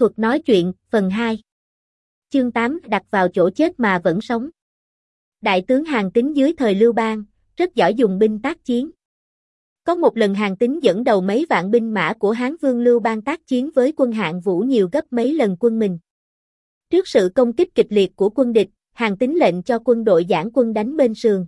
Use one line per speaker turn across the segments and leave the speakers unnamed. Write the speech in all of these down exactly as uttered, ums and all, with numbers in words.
Thuật nói chuyện, phần hai. Chương tám, đặt vào chỗ chết mà vẫn sống. Đại tướng Hàn Tín dưới thời Lưu Bang, rất giỏi dùng binh tác chiến. Có một lần Hàn Tín dẫn đầu mấy vạn binh mã của Hán Vương Lưu Bang tác chiến với quân Hạng Vũ nhiều gấp mấy lần quân mình. Trước sự công kích kịch liệt của quân địch, Hàn Tín lệnh cho quân đội giãn quân đánh bên sườn.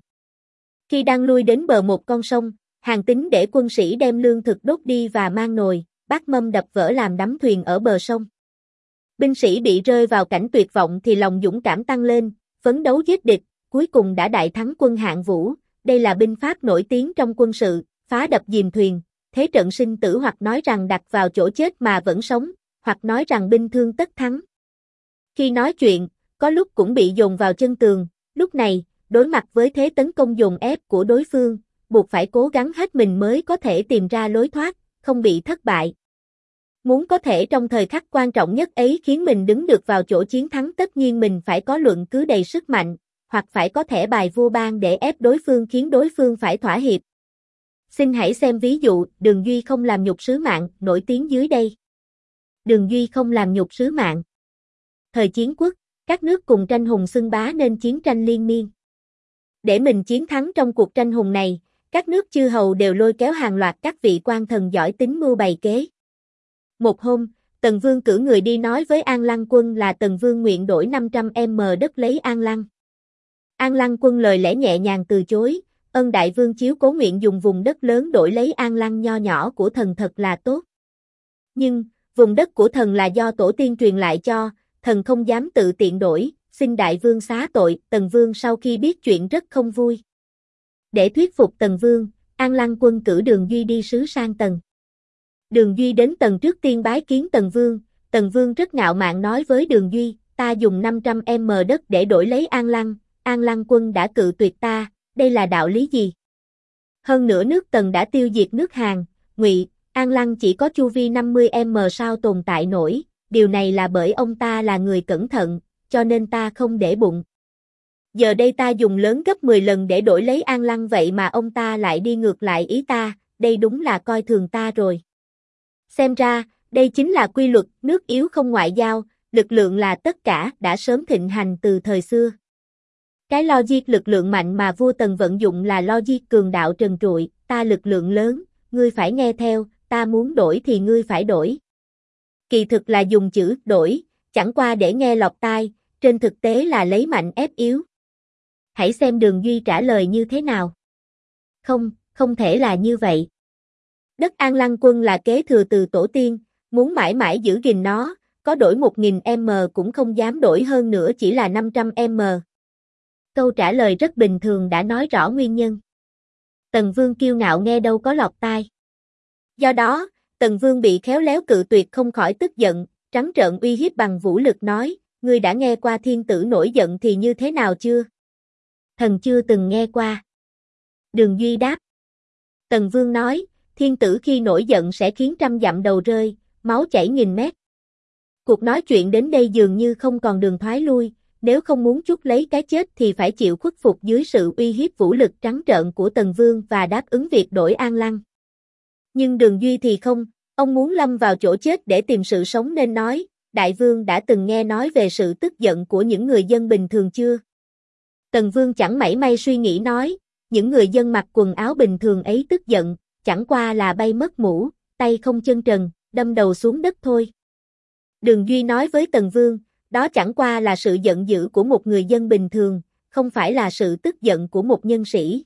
Khi đang lui đến bờ một con sông, Hàn Tín để quân sĩ đem lương thực đốt đi và mang nồi, bát mâm đập vỡ làm đắm thuyền ở bờ sông. Binh sĩ bị rơi vào cảnh tuyệt vọng thì lòng dũng cảm tăng lên, phấn đấu giết địch, cuối cùng đã đại thắng quân Hạng Vũ. Đây là binh pháp nổi tiếng trong quân sự, phá đập dìm thuyền, thế trận sinh tử, hoặc nói rằng đặt vào chỗ chết mà vẫn sống, hoặc nói rằng binh thương tất thắng. Khi nói chuyện, có lúc cũng bị dồn vào chân tường, lúc này, đối mặt với thế tấn công dồn ép của đối phương, buộc phải cố gắng hết mình mới có thể tìm ra lối thoát, không bị thất bại. Muốn có thể trong thời khắc quan trọng nhất ấy khiến mình đứng được vào chỗ chiến thắng, tất nhiên mình phải có luận cứ đầy sức mạnh, hoặc phải có thẻ bài vua ban để ép đối phương khiến đối phương phải thỏa hiệp. Xin hãy xem ví dụ, Đường Duy không làm nhục sứ mạng, nổi tiếng dưới đây. Đường Duy không làm nhục sứ mạng. Thời chiến quốc, các nước cùng tranh hùng xưng bá nên chiến tranh liên miên. Để mình chiến thắng trong cuộc tranh hùng này, các nước chư hầu đều lôi kéo hàng loạt các vị quan thần giỏi tính mưu bày kế. Một hôm, Tần Vương cử người đi nói với An Lăng quân là Tần Vương nguyện đổi năm trăm mẫu đất lấy An Lăng. An Lăng quân lời lẽ nhẹ nhàng từ chối, ân đại vương chiếu cố, nguyện dùng vùng đất lớn đổi lấy An Lăng nho nhỏ của thần thật là tốt. Nhưng, vùng đất của thần là do tổ tiên truyền lại cho, thần không dám tự tiện đổi, xin đại vương xá tội. Tần Vương sau khi biết chuyện rất không vui. Để thuyết phục Tần Vương, An Lăng quân cử Đường Duy đi sứ sang Tần. Đường Duy đến Tần trước tiên bái kiến Tần Vương, Tần Vương rất ngạo mạn nói với Đường Duy, ta dùng năm trăm mẫu đất để đổi lấy An Lăng, An Lăng quân đã cự tuyệt ta, đây là đạo lý gì? Hơn nữa nước Tần đã tiêu diệt nước Hàn, Ngụy, An Lăng chỉ có chu vi năm mươi mẫu sao tồn tại nổi, điều này là bởi ông ta là người cẩn thận, cho nên ta không để bụng. Giờ đây ta dùng lớn gấp mười lần để đổi lấy An Lăng, vậy mà ông ta lại đi ngược lại ý ta, đây đúng là coi thường ta rồi. Xem ra, đây chính là quy luật, nước yếu không ngoại giao, lực lượng là tất cả, đã sớm thịnh hành từ thời xưa. Cái logic lực lượng mạnh mà vua Tần vận dụng là logic cường đạo trần trụi, ta lực lượng lớn, ngươi phải nghe theo, ta muốn đổi thì ngươi phải đổi. Kỳ thực là dùng chữ đổi, chẳng qua để nghe lọt tai, trên thực tế là lấy mạnh ép yếu. Hãy xem Đường Duy trả lời như thế nào. Không, không thể là như vậy. Đất An Lăng quân là kế thừa từ tổ tiên, muốn mãi mãi giữ gìn nó, có đổi một nghìn mẫu cũng không dám đổi, hơn nữa chỉ là năm trăm mẫu. Câu trả lời rất bình thường đã nói rõ nguyên nhân. Tần Vương kiêu ngạo nghe đâu có lọt tai. Do đó, Tần Vương bị khéo léo cự tuyệt không khỏi tức giận, trắng trợn uy hiếp bằng vũ lực nói, ngươi đã nghe qua thiên tử nổi giận thì như thế nào chưa? Thần chưa từng nghe qua. Đường Duy đáp. Tần Vương nói, thiên tử khi nổi giận sẽ khiến trăm dặm đầu rơi, máu chảy nghìn mét. Cuộc nói chuyện đến đây dường như không còn đường thoái lui, nếu không muốn chuốc lấy cái chết thì phải chịu khuất phục dưới sự uy hiếp vũ lực trắng trợn của Tần Vương và đáp ứng việc đổi An Lăng. Nhưng Đường Duy thì không, ông muốn lâm vào chỗ chết để tìm sự sống nên nói, Đại Vương đã từng nghe nói về sự tức giận của những người dân bình thường chưa? Tần Vương chẳng mảy may suy nghĩ nói, những người dân mặc quần áo bình thường ấy tức giận, chẳng qua là bay mất mũ, tay không chân trần, đâm đầu xuống đất thôi. Đường Duy nói với Tần Vương, đó chẳng qua là sự giận dữ của một người dân bình thường, không phải là sự tức giận của một nhân sĩ.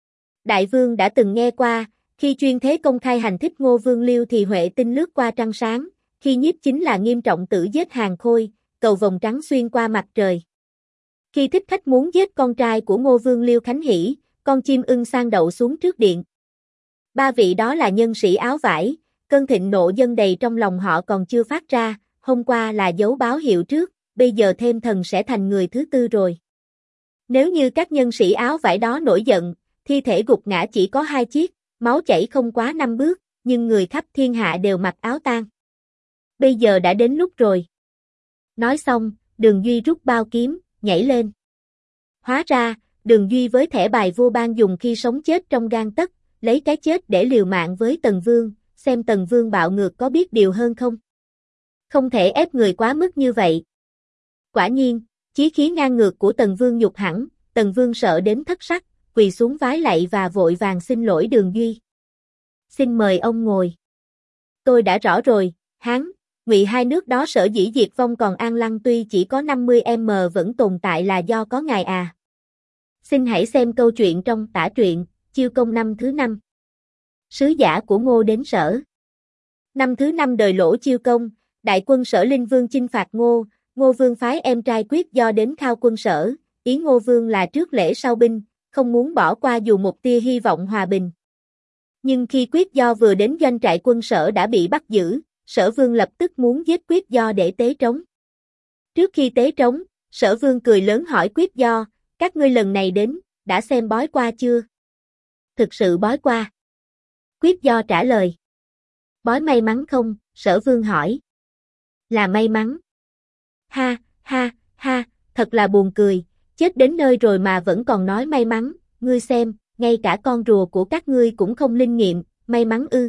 Đại Vương đã từng nghe qua, khi chuyên thế công khai hành thích Ngô Vương Liêu thì Huệ tinh lướt qua trăng sáng, khi nhiếp chính là Nghiêm Trọng Tử giết Hàn Khôi, cầu vồng trắng xuyên qua mặt trời. Khi thích khách muốn giết con trai của Ngô Vương Liêu Khánh Hỷ, con chim ưng sang đậu xuống trước điện. Ba vị đó là nhân sĩ áo vải, cơn thịnh nộ dân đầy trong lòng họ còn chưa phát ra, hôm qua là dấu báo hiệu trước, bây giờ thêm thần sẽ thành người thứ tư rồi. Nếu như các nhân sĩ áo vải đó nổi giận, thi thể gục ngã chỉ có hai chiếc, máu chảy không quá năm bước, nhưng người khắp thiên hạ đều mặc áo tang. Bây giờ đã đến lúc rồi. Nói xong, Đường Duy rút bao kiếm, nhảy lên. Hóa ra, Đường Duy với thẻ bài vua ban dùng khi sống chết trong gang tấc, lấy cái chết để liều mạng với Tần Vương, xem Tần Vương bạo ngược có biết điều hơn không. Không thể ép người quá mức như vậy. Quả nhiên, chí khí ngang ngược của Tần Vương nhục hẳn, Tần Vương sợ đến thất sắc, quỳ xuống vái lạy và vội vàng xin lỗi Đường Duy. Xin mời ông ngồi. Tôi đã rõ rồi, Hán, Ngụy hai nước đó sở dĩ diệt vong còn An Lăng tuy chỉ có năm mươi m vẫn tồn tại là do có ngài à. Xin hãy xem câu chuyện trong tả truyện, Chiêu Công năm thứ năm. Sứ giả của Ngô đến Sở. Năm thứ năm đời Lỗ Chiêu Công, đại quân Sở Linh Vương chinh phạt Ngô, Ngô Vương phái em trai Quyết Do đến khao quân Sở, ý Ngô Vương là trước lễ sau binh, không muốn bỏ qua dù một tia hy vọng hòa bình. Nhưng khi Quyết Do vừa đến doanh trại quân Sở đã bị bắt giữ, Sở Vương lập tức muốn giết Quyết Do để tế trống. Trước khi tế trống, Sở Vương cười lớn hỏi Quyết Do, các ngươi lần này đến, đã xem bói qua chưa? Thực sự bói qua. Quyết Do trả lời. Bói may mắn không? Sở Vương hỏi. Là may mắn. Ha, ha, ha, thật là buồn cười, chết đến nơi rồi mà vẫn còn nói may mắn, ngươi xem, ngay cả con rùa của các ngươi cũng không linh nghiệm, may mắn ư.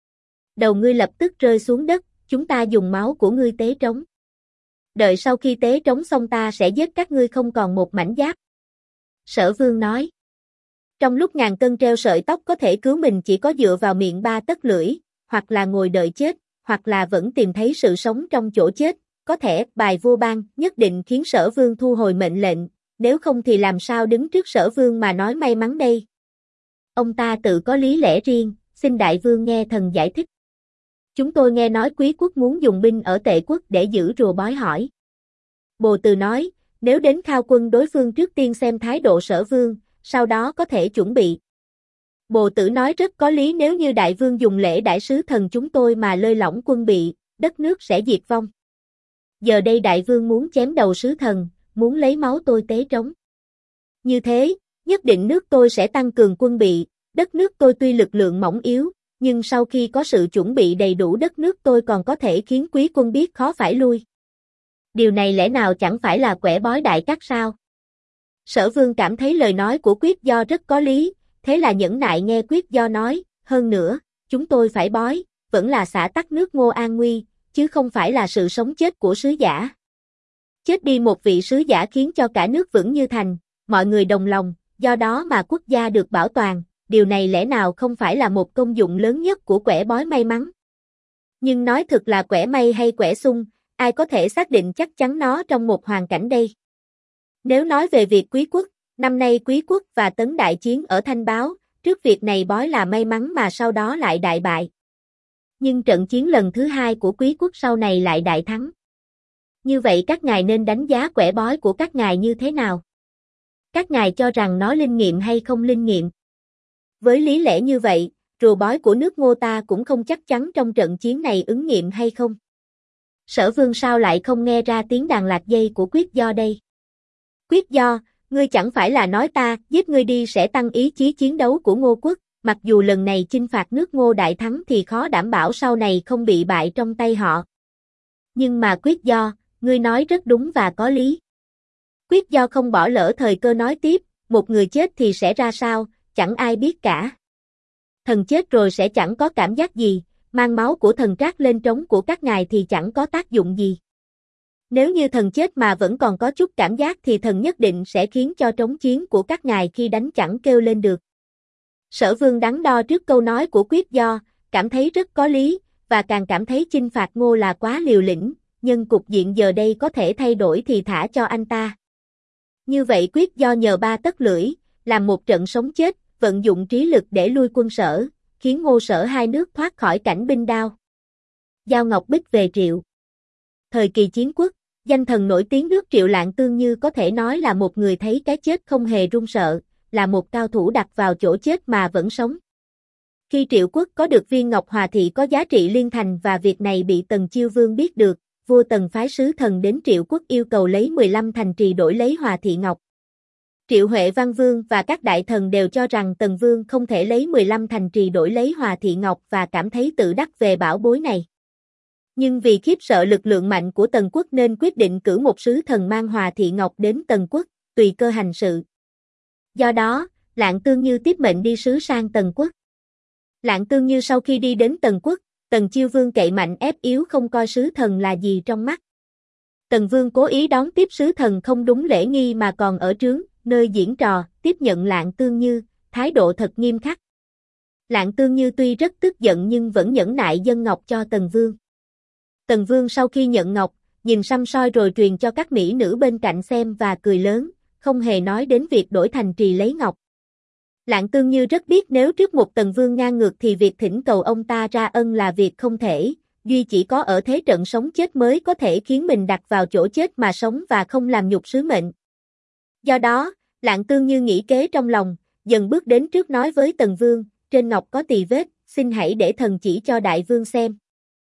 Đầu ngươi lập tức rơi xuống đất, chúng ta dùng máu của ngươi tế trống. Đợi sau khi tế trống xong ta sẽ giết các ngươi không còn một mảnh giáp. Sở Vương nói. Trong lúc ngàn cân treo sợi tóc có thể cứu mình chỉ có dựa vào miệng ba tấc lưỡi, hoặc là ngồi đợi chết, hoặc là vẫn tìm thấy sự sống trong chỗ chết, có thể bài vua ban nhất định khiến Sở Vương thu hồi mệnh lệnh, nếu không thì làm sao đứng trước Sở Vương mà nói may mắn đây. Ông ta tự có lý lẽ riêng, xin đại vương nghe thần giải thích. Chúng tôi nghe nói Quý quốc muốn dùng binh ở Tệ quốc để giữ rùa bói hỏi. Bồ Từ nói, nếu đến khao quân đối phương trước tiên xem thái độ Sở Vương, sau đó có thể chuẩn bị. Bồ Tử nói rất có lý, nếu như đại vương dùng lễ đãi sứ thần chúng tôi mà lơi lỏng quân bị, đất nước sẽ diệt vong. Giờ đây đại vương muốn chém đầu sứ thần, muốn lấy máu tôi tế trống. Như thế, nhất định nước tôi sẽ tăng cường quân bị, đất nước tôi tuy lực lượng mỏng yếu, nhưng sau khi có sự chuẩn bị đầy đủ đất nước tôi còn có thể khiến quý quân biết khó phải lui. Điều này lẽ nào chẳng phải là quẻ bói đại cát sao? Sở Vương cảm thấy lời nói của Quyết Do rất có lý, thế là nhẫn nại nghe Quyết Do nói, hơn nữa, chúng tôi phải bói, vẫn là xả tắc nước Ngô an nguy, chứ không phải là sự sống chết của sứ giả. Chết đi một vị sứ giả khiến cho cả nước vững như thành, mọi người đồng lòng, do đó mà quốc gia được bảo toàn, điều này lẽ nào không phải là một công dụng lớn nhất của quẻ bói may mắn? Nhưng nói thực là quẻ may hay quẻ xung, ai có thể xác định chắc chắn nó trong một hoàn cảnh đây? Nếu nói về việc Quý quốc, năm nay Quý quốc và Tấn đại chiến ở Thanh Báo, trước việc này bói là may mắn mà sau đó lại đại bại. Nhưng trận chiến lần thứ hai của Quý quốc sau này lại đại thắng. Như vậy các ngài nên đánh giá quẻ bói của các ngài như thế nào? Các ngài cho rằng nó linh nghiệm hay không linh nghiệm? Với lý lẽ như vậy, rùa bói của nước Ngô ta cũng không chắc chắn trong trận chiến này ứng nghiệm hay không? Sở Vương sao lại không nghe ra tiếng đàn lạc dây của Quyết Do đây? Quyết Do, ngươi chẳng phải là nói ta, giết ngươi đi sẽ tăng ý chí chiến đấu của Ngô quốc, mặc dù lần này chinh phạt nước Ngô đại thắng thì khó đảm bảo sau này không bị bại trong tay họ. Nhưng mà Quyết Do, ngươi nói rất đúng và có lý. Quyết Do không bỏ lỡ thời cơ nói tiếp, một người chết thì sẽ ra sao, chẳng ai biết cả. Thần chết rồi sẽ chẳng có cảm giác gì, mang máu của thần trát lên trống của các ngài thì chẳng có tác dụng gì. Nếu như thần chết mà vẫn còn có chút cảm giác thì thần nhất định sẽ khiến cho trống chiến của các ngài khi đánh chẳng kêu lên được. Sở Vương đắn đo trước câu nói của Quyết Do, cảm thấy rất có lý, và càng cảm thấy chinh phạt Ngô là quá liều lĩnh, nhân cục diện giờ đây có thể thay đổi thì thả cho anh ta. Như vậy Quyết Do nhờ ba tấc lưỡi, làm một trận sống chết, vận dụng trí lực để lui quân Sở, khiến Ngô Sở hai nước thoát khỏi cảnh binh đao. Giao Ngọc Bích về Triệu. Thời kỳ chiến quốc, danh thần nổi tiếng nước Triệu Lạng Tương Như có thể nói là một người thấy cái chết không hề run sợ, là một cao thủ đặt vào chỗ chết mà vẫn sống. Khi Triệu quốc có được viên ngọc hòa thị có giá trị liên thành và việc này bị Tần Chiêu Vương biết được, vua Tần phái sứ thần đến Triệu quốc yêu cầu lấy mười lăm thành trì đổi lấy hòa thị ngọc. Triệu Huệ Văn Vương và các đại thần đều cho rằng Tần Vương không thể lấy mười lăm thành trì đổi lấy hòa thị ngọc và cảm thấy tự đắc về bảo bối này. Nhưng vì khiếp sợ lực lượng mạnh của Tần quốc nên quyết định cử một sứ thần mang hòa thị ngọc đến Tần quốc, tùy cơ hành sự. Do đó, Lạng Tương Như tiếp mệnh đi sứ sang Tần quốc. Lạng Tương Như sau khi đi đến Tần quốc, Tần Chiêu Vương cậy mạnh ép yếu không coi sứ thần là gì trong mắt. Tần Vương cố ý đón tiếp sứ thần không đúng lễ nghi mà còn ở trướng, nơi diễn trò, tiếp nhận Lạng Tương Như, thái độ thật nghiêm khắc. Lạng Tương Như tuy rất tức giận nhưng vẫn nhẫn nại dâng ngọc cho Tần Vương. Tần Vương sau khi nhận ngọc, nhìn săm soi rồi truyền cho các mỹ nữ bên cạnh xem và cười lớn, không hề nói đến việc đổi thành trì lấy ngọc. Lạng Tương Như rất biết nếu trước một Tần Vương ngang ngược thì việc thỉnh cầu ông ta ra ân là việc không thể, duy chỉ có ở thế trận sống chết mới có thể khiến mình đặt vào chỗ chết mà sống và không làm nhục sứ mệnh. Do đó, Lạng Tương Như nghĩ kế trong lòng, dần bước đến trước nói với Tần Vương, trên ngọc có tì vết, xin hãy để thần chỉ cho đại vương xem.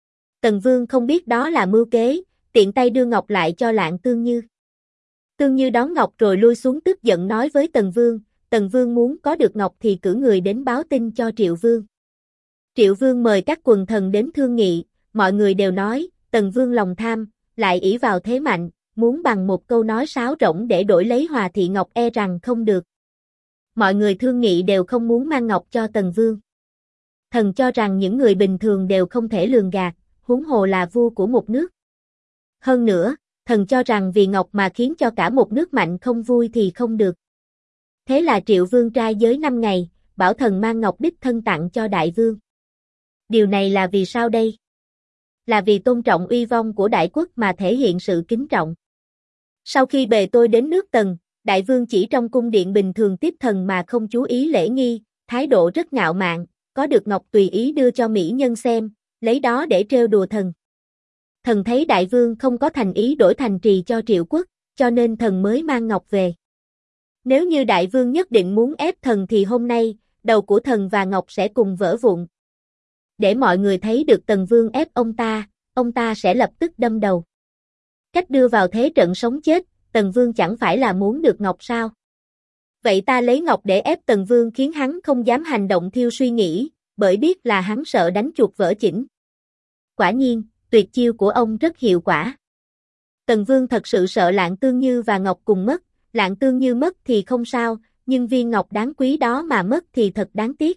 Tần Vương không biết đó là mưu kế, tiện tay đưa ngọc lại cho Lạng Tương Như. Tương Như đón ngọc rồi lui xuống tức giận nói với Tần Vương, Tần Vương muốn có được ngọc thì cử người đến báo tin cho Triệu Vương. Triệu Vương mời các quần thần đến thương nghị, mọi người đều nói, Tần Vương lòng tham, lại ỷ vào thế mạnh, muốn bằng một câu nói sáo rỗng để đổi lấy Hòa Thị Ngọc e rằng không được. Mọi người thương nghị đều không muốn mang ngọc cho Tần Vương. Thần cho rằng những người bình thường đều không thể lường gạt, huống hồ là vua của một nước. Hơn nữa, thần cho rằng vì ngọc mà khiến cho cả một nước mạnh không vui thì không được. Thế là Triệu Vương trai giới năm ngày, bảo thần mang ngọc đích thân tặng cho đại vương. Điều này là vì sao đây? Là vì tôn trọng uy vong của đại quốc mà thể hiện sự kính trọng. Sau khi bề tôi đến nước Tần, đại vương chỉ trong cung điện bình thường tiếp thần mà không chú ý lễ nghi, thái độ rất ngạo mạn, có được ngọc tùy ý đưa cho mỹ nhân xem, lấy đó để trêu đùa thần. Thần thấy đại vương không có thành ý đổi thành trì cho Triệu quốc, cho nên thần mới mang ngọc về. Nếu như đại vương nhất định muốn ép thần thì hôm nay, đầu của thần và ngọc sẽ cùng vỡ vụn. Để mọi người thấy được Tần Vương ép ông ta, ông ta sẽ lập tức đâm đầu. Cách đưa vào thế trận sống chết, Tần Vương chẳng phải là muốn được ngọc sao? Vậy ta lấy ngọc để ép Tần Vương khiến hắn không dám hành động theo suy nghĩ, bởi biết là hắn sợ đánh chuột vỡ chỉnh. Quả nhiên, tuyệt chiêu của ông rất hiệu quả. Tần Vương thật sự sợ Lạng Tương Như và ngọc cùng mất, Lạng Tương Như mất thì không sao, nhưng viên ngọc đáng quý đó mà mất thì thật đáng tiếc.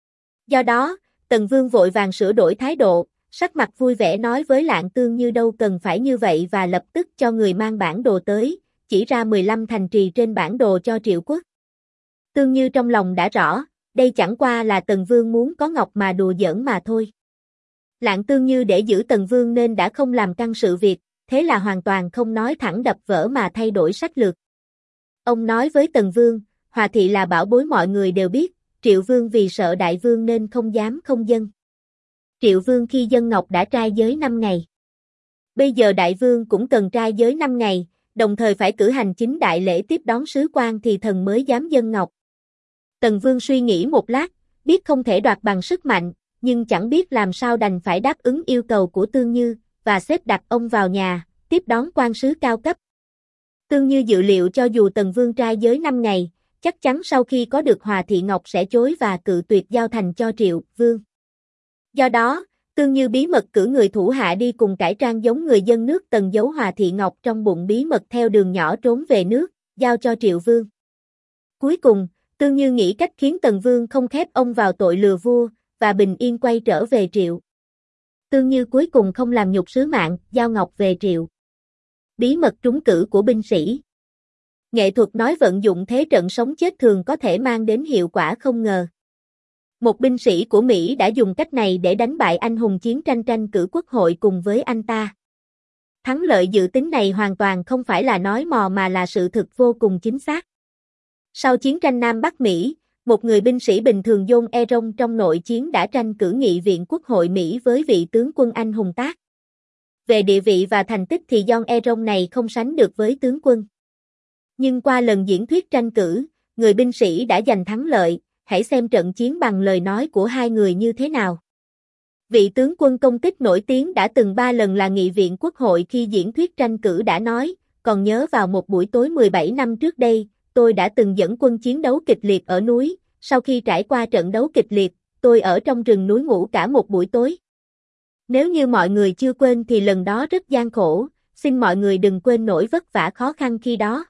Do đó, Tần Vương vội vàng sửa đổi thái độ, sắc mặt vui vẻ nói với Lạng Tương Như đâu cần phải như vậy và lập tức cho người mang bản đồ tới, chỉ ra mười lăm thành trì trên bản đồ cho Triệu quốc. Tương Như trong lòng đã rõ, đây chẳng qua là Tần Vương muốn có ngọc mà đùa giỡn mà thôi. Lạng Tương Như để giữ Tần Vương nên đã không làm căng sự việc, thế là hoàn toàn không nói thẳng đập vỡ mà thay đổi sách lược. Ông nói với Tần Vương, Hòa Thị là bảo bối mọi người đều biết, Triệu Vương vì sợ đại vương nên không dám không dâng. Triệu Vương khi dâng ngọc đã trai giới năm ngày. Bây giờ đại vương cũng cần trai giới năm ngày, đồng thời phải cử hành chính đại lễ tiếp đón sứ quan thì thần mới dám dâng ngọc. Tần Vương suy nghĩ một lát, biết không thể đoạt bằng sức mạnh, nhưng chẳng biết làm sao đành phải đáp ứng yêu cầu của Tương Như, và xếp đặt ông vào nhà, tiếp đón quan sứ cao cấp. Tương Như dự liệu cho dù Tần Vương trai giới năm ngày, chắc chắn sau khi có được Hòa Thị Ngọc sẽ chối và cự tuyệt giao thành cho Triệu Vương. Do đó, Tương Như bí mật cử người thủ hạ đi cùng cải trang giống người dân nước Tần giấu Hòa Thị Ngọc trong bụng bí mật theo đường nhỏ trốn về nước, giao cho Triệu Vương. Cuối cùng, Tương Như nghĩ cách khiến Tần Vương không khép ông vào tội lừa vua, và bình yên quay trở về Triệu. Tương Như cuối cùng không làm nhục sứ mạng, giao ngọc về Triệu. Bí mật trúng cử của binh sĩ. Nghệ thuật nói vận dụng thế trận sống chết thường có thể mang đến hiệu quả không ngờ. Một binh sĩ của Mỹ đã dùng cách này để đánh bại anh hùng chiến tranh tranh cử quốc hội cùng với anh ta. Thắng lợi dự tính này hoàn toàn không phải là nói mò mà là sự thực vô cùng chính xác. Sau chiến tranh Nam Bắc Mỹ, một người binh sĩ bình thường John Erong trong nội chiến đã tranh cử nghị viện quốc hội Mỹ với vị tướng quân anh hùng Tác. Về địa vị và thành tích thì John Erong này không sánh được với tướng quân. Nhưng qua lần diễn thuyết tranh cử, người binh sĩ đã giành thắng lợi, hãy xem trận chiến bằng lời nói của hai người như thế nào. Vị tướng quân công tích nổi tiếng đã từng ba lần là nghị viện quốc hội khi diễn thuyết tranh cử đã nói, còn nhớ vào một buổi tối mười bảy năm trước đây, tôi đã từng dẫn quân chiến đấu kịch liệt ở núi, sau khi trải qua trận đấu kịch liệt, tôi ở trong rừng núi ngủ cả một buổi tối. Nếu như mọi người chưa quên thì lần đó rất gian khổ, xin mọi người đừng quên nỗi vất vả khó khăn khi đó.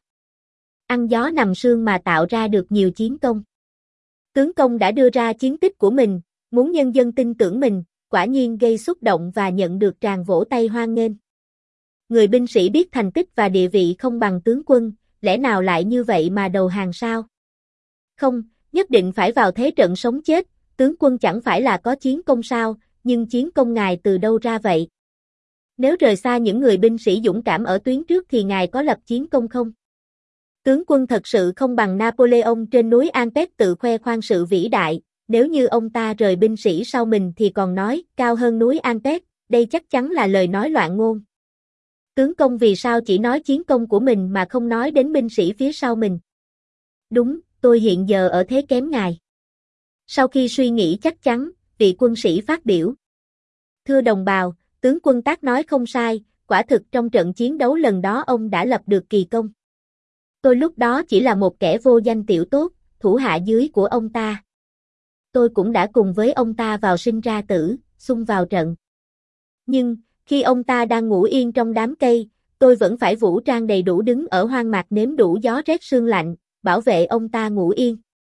Ăn gió nằm sương mà tạo ra được nhiều chiến công. Tướng công đã đưa ra chiến tích của mình, muốn nhân dân tin tưởng mình, quả nhiên gây xúc động và nhận được tràng vỗ tay hoan nghênh. Người binh sĩ biết thành tích và địa vị không bằng tướng quân, lẽ nào lại như vậy mà đầu hàng sao? Không, nhất định phải vào thế trận sống chết, tướng quân chẳng phải là có chiến công sao, nhưng chiến công ngài từ đâu ra vậy? Nếu rời xa những người binh sĩ dũng cảm ở tuyến trước thì ngài có lập chiến công không? Tướng quân thật sự không bằng Napoleon trên núi Alpes tự khoe khoang sự vĩ đại, nếu như ông ta rời binh sĩ sau mình thì còn nói cao hơn núi Alpes, đây chắc chắn là lời nói loạn ngôn. Tướng công vì sao chỉ nói chiến công của mình mà không nói đến binh sĩ phía sau mình? Đúng, tôi hiện giờ ở thế kém ngài. Sau khi suy nghĩ chắc chắn, vị quân sĩ phát biểu. Thưa đồng bào, tướng quân Tác nói không sai, quả thực trong trận chiến đấu lần đó ông đã lập được kỳ công. Tôi lúc đó chỉ là một kẻ vô danh tiểu tốt, thủ hạ dưới của ông ta. Tôi cũng đã cùng với ông ta vào sinh ra tử, xung vào trận. Nhưng, khi ông ta đang ngủ yên trong đám cây, tôi vẫn phải vũ trang đầy đủ đứng ở hoang mạc nếm đủ gió rét sương lạnh, bảo vệ ông ta ngủ yên.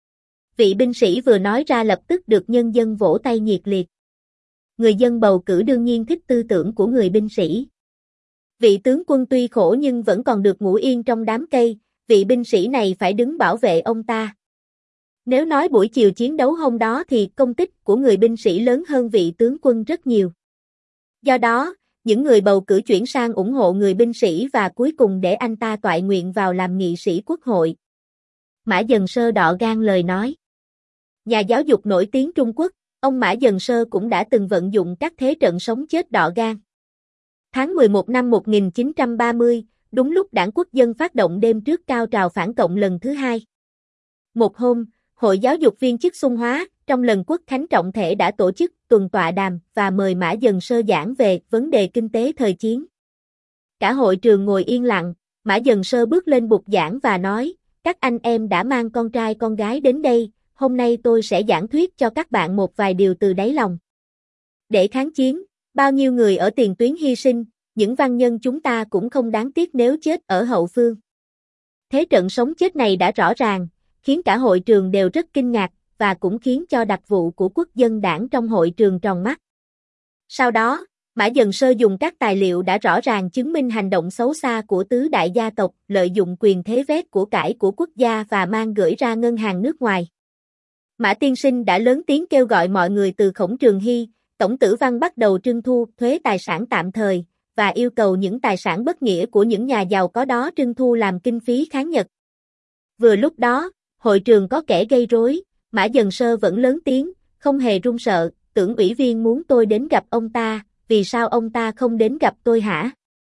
Vị binh sĩ vừa nói ra lập tức được nhân dân vỗ tay nhiệt liệt. Người dân bầu cử đương nhiên thích tư tưởng của người binh sĩ. Vị tướng quân tuy khổ nhưng vẫn còn được ngủ yên trong đám cây, vị binh sĩ này phải đứng bảo vệ ông ta. Nếu nói buổi chiều chiến đấu hôm đó thì công tích của người binh sĩ lớn hơn vị tướng quân rất nhiều. Do đó, những người bầu cử chuyển sang ủng hộ người binh sĩ và cuối cùng để anh ta toại nguyện vào làm nghị sĩ quốc hội. Mã Dần Sơ đọ gan lời nói. Nhà giáo dục nổi tiếng Trung Quốc, ông Mã Dần Sơ cũng đã từng vận dụng các thế trận sống chết đọ gan. Tháng mười một năm một nghìn chín trăm ba mươi, đúng lúc Đảng Quốc dân phát động đêm trước cao trào phản cộng lần thứ hai. Một hôm, Hội Giáo dục viên chức Xuân Hóa, trong lần Quốc khánh trọng thể đã tổ chức tuần tọa đàm và mời Mã Dần Sơ giảng về vấn đề kinh tế thời chiến. Cả hội trường ngồi yên lặng, Mã Dần Sơ bước lên bục giảng và nói, các anh em đã mang con trai con gái đến đây, hôm nay tôi sẽ giảng thuyết cho các bạn một vài điều từ đáy lòng. Để kháng chiến, bao nhiêu người ở tiền tuyến hy sinh, những văn nhân chúng ta cũng không đáng tiếc nếu chết ở hậu phương. Thế trận sống chết này đã rõ ràng, khiến cả hội trường đều rất kinh ngạc, và cũng khiến cho đặc vụ của Quốc dân Đảng trong hội trường tròn mắt. Sau đó, Mã Dần Sơ dùng các tài liệu đã rõ ràng chứng minh hành động xấu xa của tứ đại gia tộc, lợi dụng quyền thế vét của cải của quốc gia và mang gửi ra ngân hàng nước ngoài. Mã tiên sinh đã lớn tiếng kêu gọi mọi người từ Khổng Trường Hy, Tổng Tử Văn bắt đầu trưng thu thuế tài sản tạm thời, và yêu cầu những tài sản bất nghĩa của những nhà giàu có đó trưng thu làm kinh phí kháng Nhật. Vừa lúc đó, hội trường có kẻ gây rối, Mã Dần Sơ vẫn lớn tiếng, không hề run sợ, tưởng ủy viên muốn tôi đến gặp ông ta, vì sao ông ta không đến gặp tôi hả?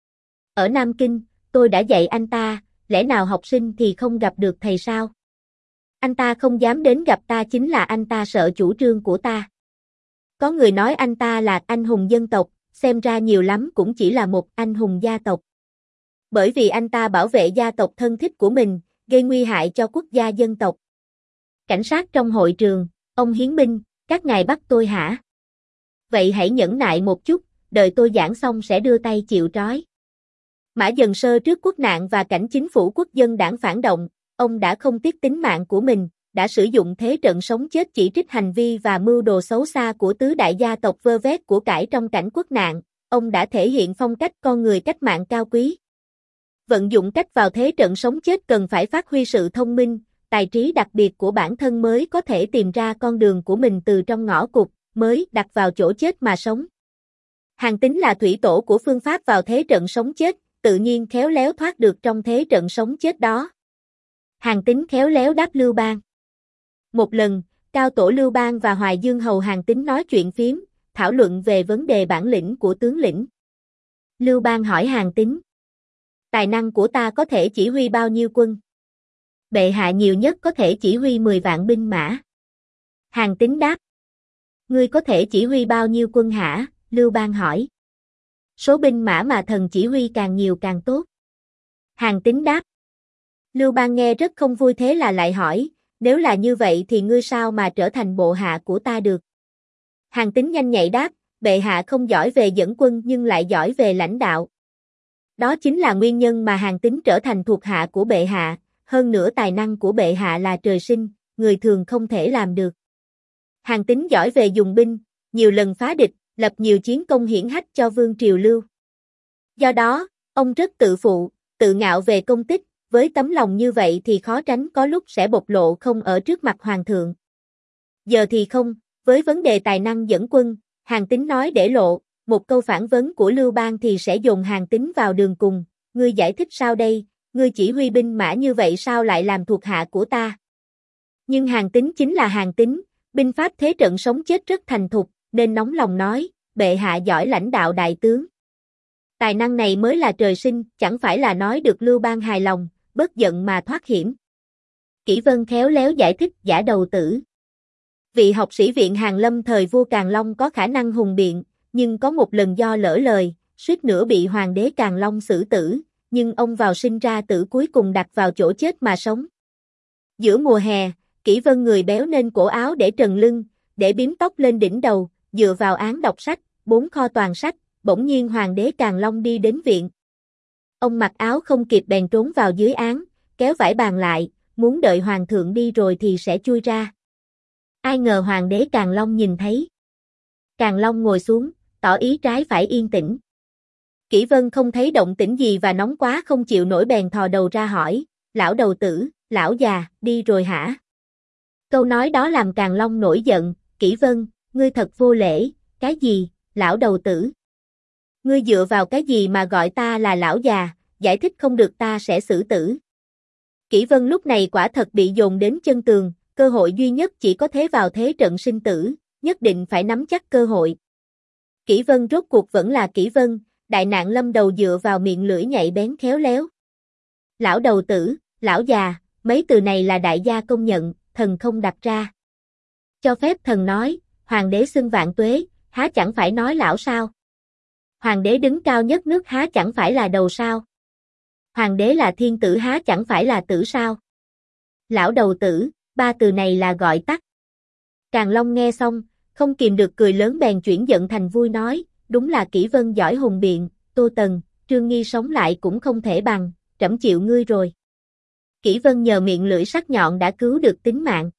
Ở Nam Kinh, tôi đã dạy anh ta, lẽ nào học sinh thì không gặp được thầy sao? Anh ta không dám đến gặp ta chính là anh ta sợ chủ trương của ta. Có người nói anh ta là anh hùng dân tộc, xem ra nhiều lắm cũng chỉ là một anh hùng gia tộc. Bởi vì anh ta bảo vệ gia tộc thân thích của mình, gây nguy hại cho quốc gia dân tộc. Cảnh sát trong hội trường, ông Hiến binh, các ngài bắt tôi hả? Vậy hãy nhẫn nại một chút, đợi tôi giảng xong sẽ đưa tay chịu trói. Mã Dần Sơ trước quốc nạn và cảnh chính phủ Quốc dân Đảng phản động, ông đã không tiếc tính mạng của mình, đã sử dụng thế trận sống chết chỉ trích hành vi và mưu đồ xấu xa của tứ đại gia tộc vơ vét của cải trong cảnh quốc nạn, ông đã thể hiện phong cách con người cách mạng cao quý. Vận dụng cách vào thế trận sống chết cần phải phát huy sự thông minh, tài trí đặc biệt của bản thân mới có thể tìm ra con đường của mình từ trong ngõ cụt, mới đặt vào chỗ chết mà sống. Hàn Tín là thủy tổ của phương pháp vào thế trận sống chết, tự nhiên khéo léo thoát được trong thế trận sống chết đó. Hàn Tín khéo léo đáp Lưu Bang. Một lần, Cao Tổ Lưu Bang và Hoài Dương hầu Hàn Tín nói chuyện phiếm, thảo luận về vấn đề bản lĩnh của tướng lĩnh. Lưu Bang hỏi Hàn Tín. Tài năng của ta có thể chỉ huy bao nhiêu quân? Bệ hạ nhiều nhất có thể chỉ huy mười vạn binh mã. Hàn Tín đáp. Ngươi có thể chỉ huy bao nhiêu quân hả? Lưu Bang hỏi. Số binh mã mà thần chỉ huy càng nhiều càng tốt. Hàn Tín đáp. Lưu Bang nghe rất không vui thế là lại hỏi, nếu là như vậy thì ngươi sao mà trở thành bộ hạ của ta được? Hàn Tín nhanh nhạy đáp, bệ hạ không giỏi về dẫn quân nhưng lại giỏi về lãnh đạo. Đó chính là nguyên nhân mà Hàn Tín trở thành thuộc hạ của bệ hạ, hơn nữa tài năng của bệ hạ là trời sinh, người thường không thể làm được. Hàn Tín giỏi về dùng binh, nhiều lần phá địch, lập nhiều chiến công hiển hách cho vương triều Lưu. Do đó, ông rất tự phụ, tự ngạo về công tích, với tấm lòng như vậy thì khó tránh có lúc sẽ bộc lộ không ở trước mặt hoàng thượng. Giờ thì không, với vấn đề tài năng dẫn quân, Hàn Tín nói để lộ, một câu phản vấn của Lưu Bang thì sẽ dồn Hàn Tín vào đường cùng, ngươi giải thích sao đây, ngươi chỉ huy binh mã như vậy sao lại làm thuộc hạ của ta? Nhưng Hàn Tín chính là Hàn Tín, binh pháp thế trận sống chết rất thành thục, nên nóng lòng nói, bệ hạ giỏi lãnh đạo đại tướng. Tài năng này mới là trời sinh, chẳng phải là nói được Lưu Bang hài lòng, bớt giận mà thoát hiểm. Kỷ Vân khéo léo giải thích giả đầu tử. Vị học sĩ viện Hàn Lâm thời vua Càn Long có khả năng hùng biện, nhưng có một lần do lỡ lời, suýt nữa bị hoàng đế Càn Long xử tử, nhưng ông vào sinh ra tử cuối cùng đặt vào chỗ chết mà sống. Giữa mùa hè, Kỷ Vân người béo nên cổ áo để trần lưng, để bím tóc lên đỉnh đầu, dựa vào án đọc sách, bốn kho toàn sách, bỗng nhiên hoàng đế Càn Long đi đến viện. Ông mặc áo không kịp bèn trốn vào dưới án, kéo vải bàn lại, muốn đợi hoàng thượng đi rồi thì sẽ chui ra. Ai ngờ hoàng đế Càn Long nhìn thấy. Càn Long ngồi xuống, tỏ ý trái phải yên tĩnh. Kỷ Vân không thấy động tĩnh gì và nóng quá không chịu nổi bèn thò đầu ra hỏi, lão đầu tử, lão già, đi rồi hả? Câu nói đó làm Càn Long nổi giận, Kỷ Vân, ngươi thật vô lễ, cái gì, lão đầu tử? Ngươi dựa vào cái gì mà gọi ta là lão già, giải thích không được ta sẽ xử tử. Kỷ Vân lúc này quả thật bị dồn đến chân tường, cơ hội duy nhất chỉ có thế vào thế trận sinh tử, nhất định phải nắm chắc cơ hội. Kỷ Vân rốt cuộc vẫn là Kỷ Vân, đại nạn lâm đầu dựa vào miệng lưỡi nhạy bén khéo léo. Lão đầu tử, lão già, mấy từ này là đại gia công nhận, thần không đặt ra. Cho phép thần nói, hoàng đế xưng vạn tuế, há chẳng phải nói lão sao? Hoàng đế đứng cao nhất nước há chẳng phải là đầu sao? Hoàng đế là thiên tử há chẳng phải là tử sao? Lão đầu tử, ba từ này là gọi tắt. Càn Long nghe xong, không kìm được cười lớn bèn chuyển giận thành vui nói, đúng là Kỷ Vân giỏi hùng biện, Tô Tần, Trương Nghi sống lại cũng không thể bằng, trẫm chịu ngươi rồi. Kỷ Vân nhờ miệng lưỡi sắc nhọn đã cứu được tính mạng.